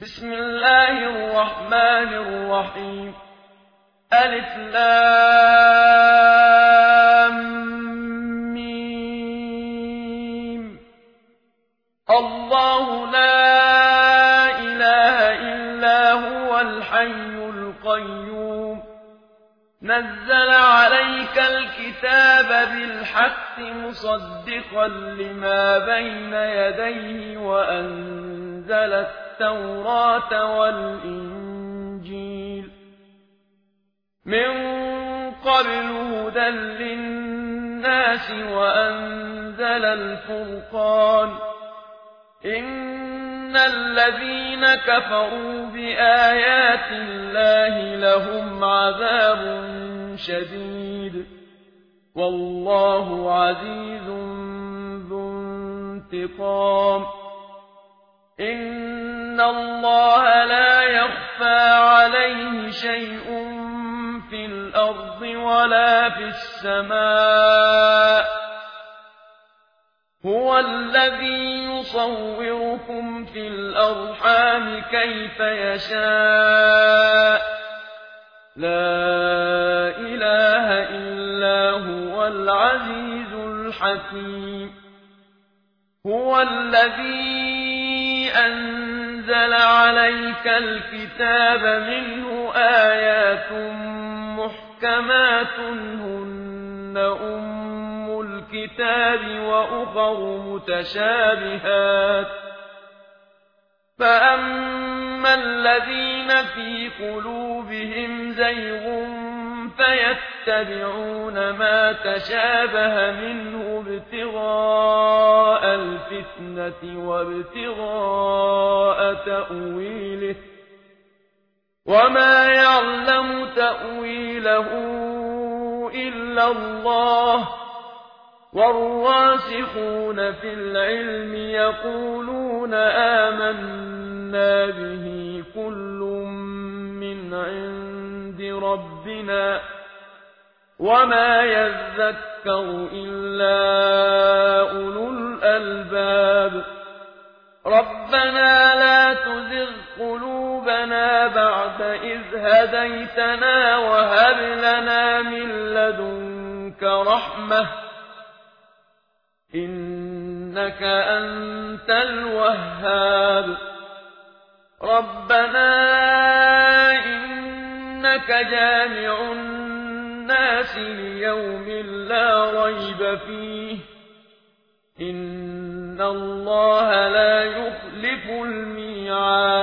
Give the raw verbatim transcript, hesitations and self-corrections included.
بسم الله الرحمن الرحيم ألف لام ميم الله لا إله إلا هو الحي القيوم نزل عليك الكتاب بالحق مصدقا لما بين يديه وأنزل التوراة والإنجيل من قبل هدى للناس وأنزل الفرقان إن الذين كفروا بآيات الله لهم عذاب شديد والله عزيز ذو انتقام إن الله لا يخفى عليه شيء في الأرض ولا في السماء هو الذي يصوركم في الأرحام كيف يشاء لا إله إلا هو العزيز الحكيم هو الذي أنزل عليك الكتاب منه آيات محكمات هن أم الكتاب وأخر متشابهات فأما الذين في قلوبهم زيغ فيتبعون ما تشابه منه ابتغاء الفتنة وابتغاء تأويله وما يعلم تأويله إلا الله والراسخون في العلم يقولون آمنا به كل من عند ربنا وما يذكر إلا أولو الألباب ربنا لا تزغ قلوبنا بعد إذ هديتنا وهب لنا من لدنك رحمة إنك أنت الوهاب ربنا إنك جامع الناس ليوم لا ريب فيه إن الله لا يخلف الميعاد